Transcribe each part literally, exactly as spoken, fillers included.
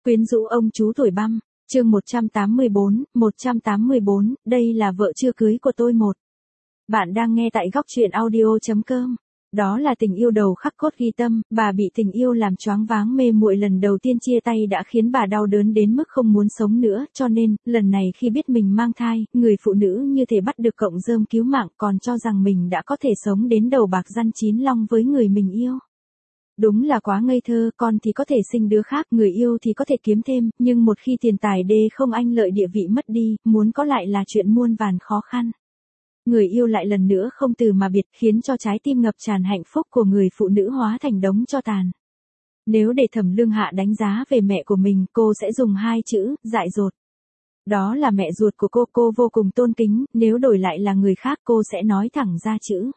Quyến rũ ông chú tuổi băm, chương một trăm tám mươi bốn, một trăm tám mươi bốn, đây là vợ chưa cưới của tôi một. Bạn đang nghe tại góc truyện audio.com. Đó là tình yêu đầu khắc cốt ghi tâm, bà bị tình yêu làm choáng váng mê muội lần đầu tiên chia tay đã khiến bà đau đớn đến mức không muốn sống nữa, cho nên, lần này khi biết mình mang thai, người phụ nữ như thể bắt được cọng rơm cứu mạng còn cho rằng mình đã có thể sống đến đầu bạc răn chín long với người mình yêu. Đúng là quá ngây thơ, con thì có thể sinh đứa khác, người yêu thì có thể kiếm thêm, nhưng một khi tiền tài đê không anh lợi địa vị mất đi, muốn có lại là chuyện muôn vàn khó khăn. Người yêu lại lần nữa không từ mà biệt, khiến cho trái tim ngập tràn hạnh phúc của người phụ nữ hóa thành đống tro tàn. Nếu để Thẩm Lương Hạ đánh giá về mẹ của mình, cô sẽ dùng hai chữ, dại dột. Đó là mẹ ruột của cô, cô vô cùng tôn kính, nếu đổi lại là người khác cô sẽ nói thẳng ra chữ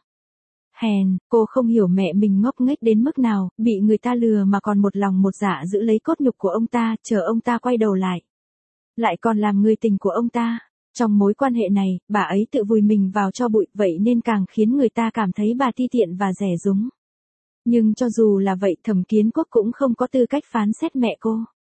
hèn. Cô không hiểu mẹ mình ngốc nghếch đến mức nào, bị người ta lừa mà còn một lòng một dạ giữ lấy cốt nhục của ông ta, chờ ông ta quay đầu lại. Lại còn làm người tình của ông ta. Trong mối quan hệ này, bà ấy tự vùi mình vào cho bụi, vậy nên càng khiến người ta cảm thấy bà ti tiện và rẻ rúng. Nhưng cho dù là vậy, Thẩm Kiến Quốc cũng không có tư cách phán xét mẹ cô.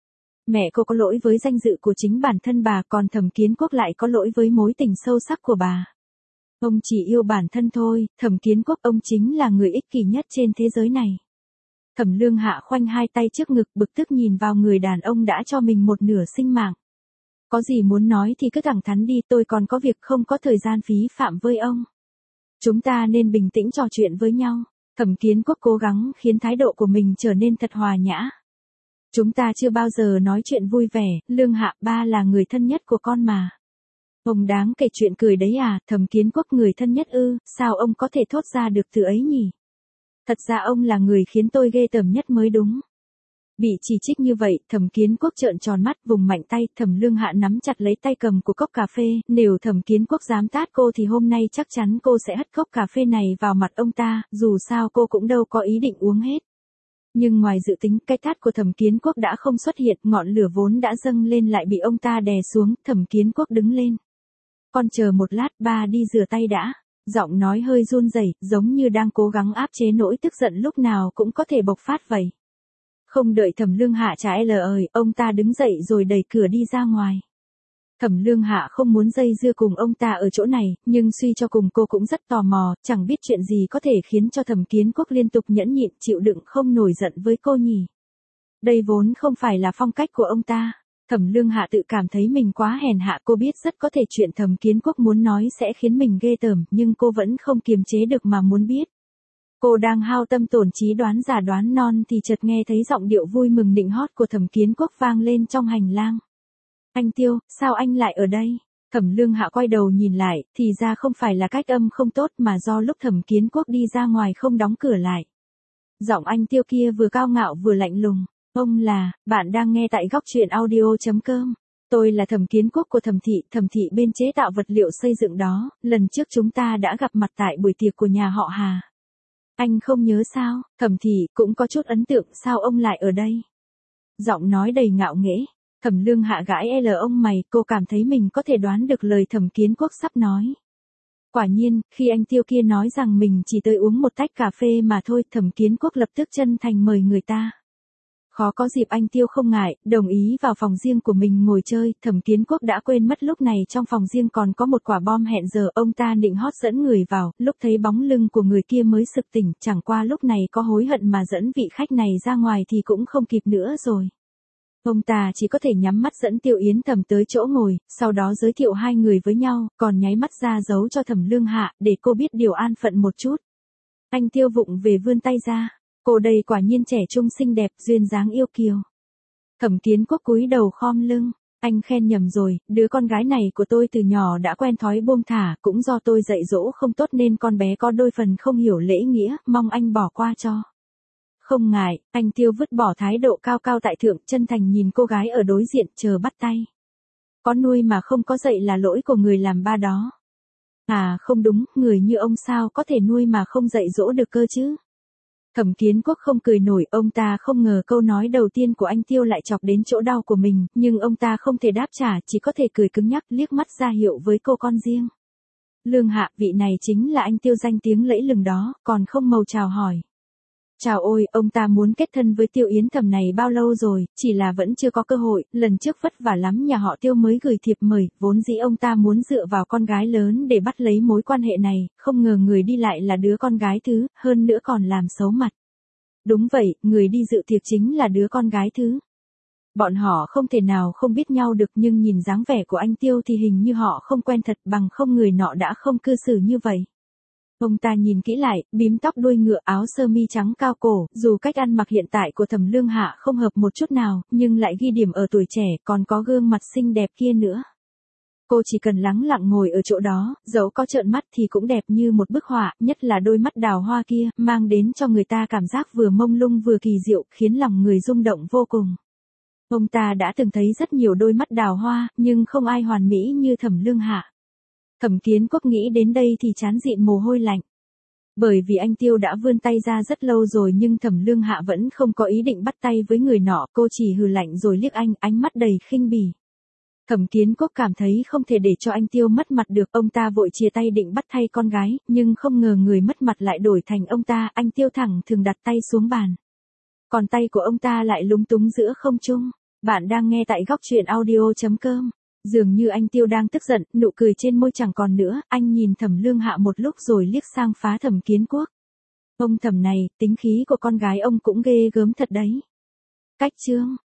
Mẹ cô có lỗi với danh dự của chính bản thân bà, còn Thẩm Kiến Quốc lại có lỗi với mối tình sâu sắc của bà. Ông chỉ yêu bản thân thôi, Thẩm Kiến Quốc ông chính là người ích kỷ nhất trên thế giới này. Thẩm Lương Hạ khoanh hai tay trước ngực, bực tức nhìn vào người đàn ông đã cho mình một nửa sinh mạng. Có gì muốn nói thì cứ thẳng thắn đi, tôi còn có việc không có thời gian phí phạm với ông. Chúng ta nên bình tĩnh trò chuyện với nhau. Thẩm Kiến Quốc cố gắng khiến thái độ của mình trở nên thật hòa nhã. Chúng ta chưa bao giờ nói chuyện vui vẻ, Lương Hạ, ba là người thân nhất của con mà. Ông đáng kể chuyện cười đấy à, Thẩm Kiến Quốc, người thân nhất ư, sao ông có thể thốt ra được từ ấy nhỉ? Thật ra ông là người khiến tôi ghê tởm nhất mới đúng. Bị chỉ trích như vậy, Thẩm Kiến Quốc trợn tròn mắt, vùng mạnh tay, Thẩm Lương Hạ nắm chặt lấy tay cầm của cốc cà phê, nếu Thẩm Kiến Quốc dám tát cô thì hôm nay chắc chắn cô sẽ hất cốc cà phê này vào mặt ông ta, dù sao cô cũng đâu có ý định uống hết. Nhưng ngoài dự tính, cái tát của Thẩm Kiến Quốc đã không xuất hiện, ngọn lửa vốn đã dâng lên lại bị ông ta đè xuống, Thẩm Kiến Quốc đứng lên. Con chờ một lát, ba đi rửa tay đã. Giọng nói hơi run rẩy, giống như đang cố gắng áp chế nỗi tức giận lúc nào cũng có thể bộc phát vậy. Không đợi Thẩm Lương Hạ trả lời, ông ta đứng dậy rồi đẩy cửa đi ra ngoài. Thẩm Lương Hạ không muốn dây dưa cùng ông ta ở chỗ này, nhưng suy cho cùng cô cũng rất tò mò, chẳng biết chuyện gì có thể khiến cho Thẩm Kiến Quốc liên tục nhẫn nhịn chịu đựng không nổi giận với cô nhỉ. Đây vốn không phải là phong cách của ông ta. Thẩm Lương Hạ tự cảm thấy mình quá hèn hạ, cô biết rất có thể chuyện Thẩm Kiến Quốc muốn nói sẽ khiến mình ghê tởm, nhưng cô vẫn không kiềm chế được mà muốn biết. Cô đang hao tâm tổn trí đoán già đoán non thì chợt nghe thấy giọng điệu vui mừng nịnh hót của Thẩm Kiến Quốc vang lên trong hành lang. Anh Tiêu, sao anh lại ở đây? Thẩm Lương Hạ quay đầu nhìn lại, thì ra không phải là cách âm không tốt mà do lúc Thẩm Kiến Quốc đi ra ngoài không đóng cửa lại. Giọng anh Tiêu kia vừa cao ngạo vừa lạnh lùng. Ông là, bạn đang nghe tại góc truyện audio.com. Tôi là Thẩm Kiến Quốc của Thẩm thị, Thẩm thị bên chế tạo vật liệu xây dựng đó, lần trước chúng ta đã gặp mặt tại buổi tiệc của nhà họ Hà. Anh không nhớ sao? Thẩm thị cũng có chút ấn tượng, sao ông lại ở đây? Giọng nói đầy ngạo nghễ. Thẩm Lương Hạ gãi l ông mày, cô cảm thấy mình có thể đoán được lời Thẩm Kiến Quốc sắp nói. Quả nhiên, khi anh Tiêu kia nói rằng mình chỉ tới uống một tách cà phê mà thôi, Thẩm Kiến Quốc lập tức chân thành mời người ta. Khó có dịp anh Tiêu không ngại, đồng ý vào phòng riêng của mình ngồi chơi, Thẩm Kiến Quốc đã quên mất lúc này trong phòng riêng còn có một quả bom hẹn giờ, ông ta định hót dẫn người vào, lúc thấy bóng lưng của người kia mới sực tỉnh, chẳng qua lúc này có hối hận mà dẫn vị khách này ra ngoài thì cũng không kịp nữa rồi. Ông ta chỉ có thể nhắm mắt dẫn Tiêu Yến Thẩm tới chỗ ngồi, sau đó giới thiệu hai người với nhau, còn nháy mắt ra dấu cho Thẩm Lương Hạ, để cô biết điều an phận một chút. Anh Tiêu vụng về vươn tay ra. Cô đây quả nhiên trẻ trung xinh đẹp, duyên dáng yêu kiều. Thẩm Kiến Quốc cúi đầu khom lưng, anh khen nhầm rồi, đứa con gái này của tôi từ nhỏ đã quen thói buông thả, cũng do tôi dạy dỗ không tốt nên con bé có đôi phần không hiểu lễ nghĩa, mong anh bỏ qua cho. Không ngại, anh Tiêu vứt bỏ thái độ cao cao tại thượng, chân thành nhìn cô gái ở đối diện, chờ bắt tay. Có nuôi mà không có dạy là lỗi của người làm ba đó. À không đúng, người như ông sao có thể nuôi mà không dạy dỗ được cơ chứ? Thẩm Kiến Quốc không cười nổi, ông ta không ngờ câu nói đầu tiên của anh Tiêu lại chọc đến chỗ đau của mình, nhưng ông ta không thể đáp trả, chỉ có thể cười cứng nhắc, liếc mắt ra hiệu với cô con riêng. Lương Hạ, vị này chính là anh Tiêu danh tiếng lẫy lừng đó, còn không màu chào hỏi. Chào ôi, ông ta muốn kết thân với Tiêu Yến Thầm này bao lâu rồi, chỉ là vẫn chưa có cơ hội, lần trước vất vả lắm nhà họ Tiêu mới gửi thiệp mời, vốn dĩ ông ta muốn dựa vào con gái lớn để bắt lấy mối quan hệ này, không ngờ người đi lại là đứa con gái thứ, hơn nữa còn làm xấu mặt. Đúng vậy, người đi dự tiệc chính là đứa con gái thứ. Bọn họ không thể nào không biết nhau được nhưng nhìn dáng vẻ của anh Tiêu thì hình như họ không quen thật bằng không người nọ đã không cư xử như vậy. Ông ta nhìn kỹ lại, bím tóc đuôi ngựa áo sơ mi trắng cao cổ, dù cách ăn mặc hiện tại của Thẩm Lương Hạ không hợp một chút nào, nhưng lại ghi điểm ở tuổi trẻ còn có gương mặt xinh đẹp kia nữa. Cô chỉ cần lắng lặng ngồi ở chỗ đó, dẫu có trợn mắt thì cũng đẹp như một bức họa, nhất là đôi mắt đào hoa kia, mang đến cho người ta cảm giác vừa mông lung vừa kỳ diệu, khiến lòng người rung động vô cùng. Ông ta đã từng thấy rất nhiều đôi mắt đào hoa, nhưng không ai hoàn mỹ như Thẩm Lương Hạ. Thẩm Kiến Quốc nghĩ đến đây thì trán dịn mồ hôi lạnh. Bởi vì anh Tiêu đã vươn tay ra rất lâu rồi nhưng Thẩm Lương Hạ vẫn không có ý định bắt tay với người nọ, cô chỉ hừ lạnh rồi liếc anh, ánh mắt đầy khinh bỉ. Thẩm Kiến Quốc cảm thấy không thể để cho anh Tiêu mất mặt được, ông ta vội chia tay định bắt thay con gái, nhưng không ngờ người mất mặt lại đổi thành ông ta, anh Tiêu thẳng thường đặt tay xuống bàn. Còn tay của ông ta lại lúng túng giữa không trung. Bạn đang nghe tại góc truyện audio chấm com. Dường như anh Tiêu đang tức giận, nụ cười trên môi chẳng còn nữa, anh nhìn Thẩm Lương Hạ một lúc rồi liếc sang phá Thẩm Kiến Quốc. Ông Thẩm này, tính khí của con gái ông cũng ghê gớm thật đấy. Cách chương.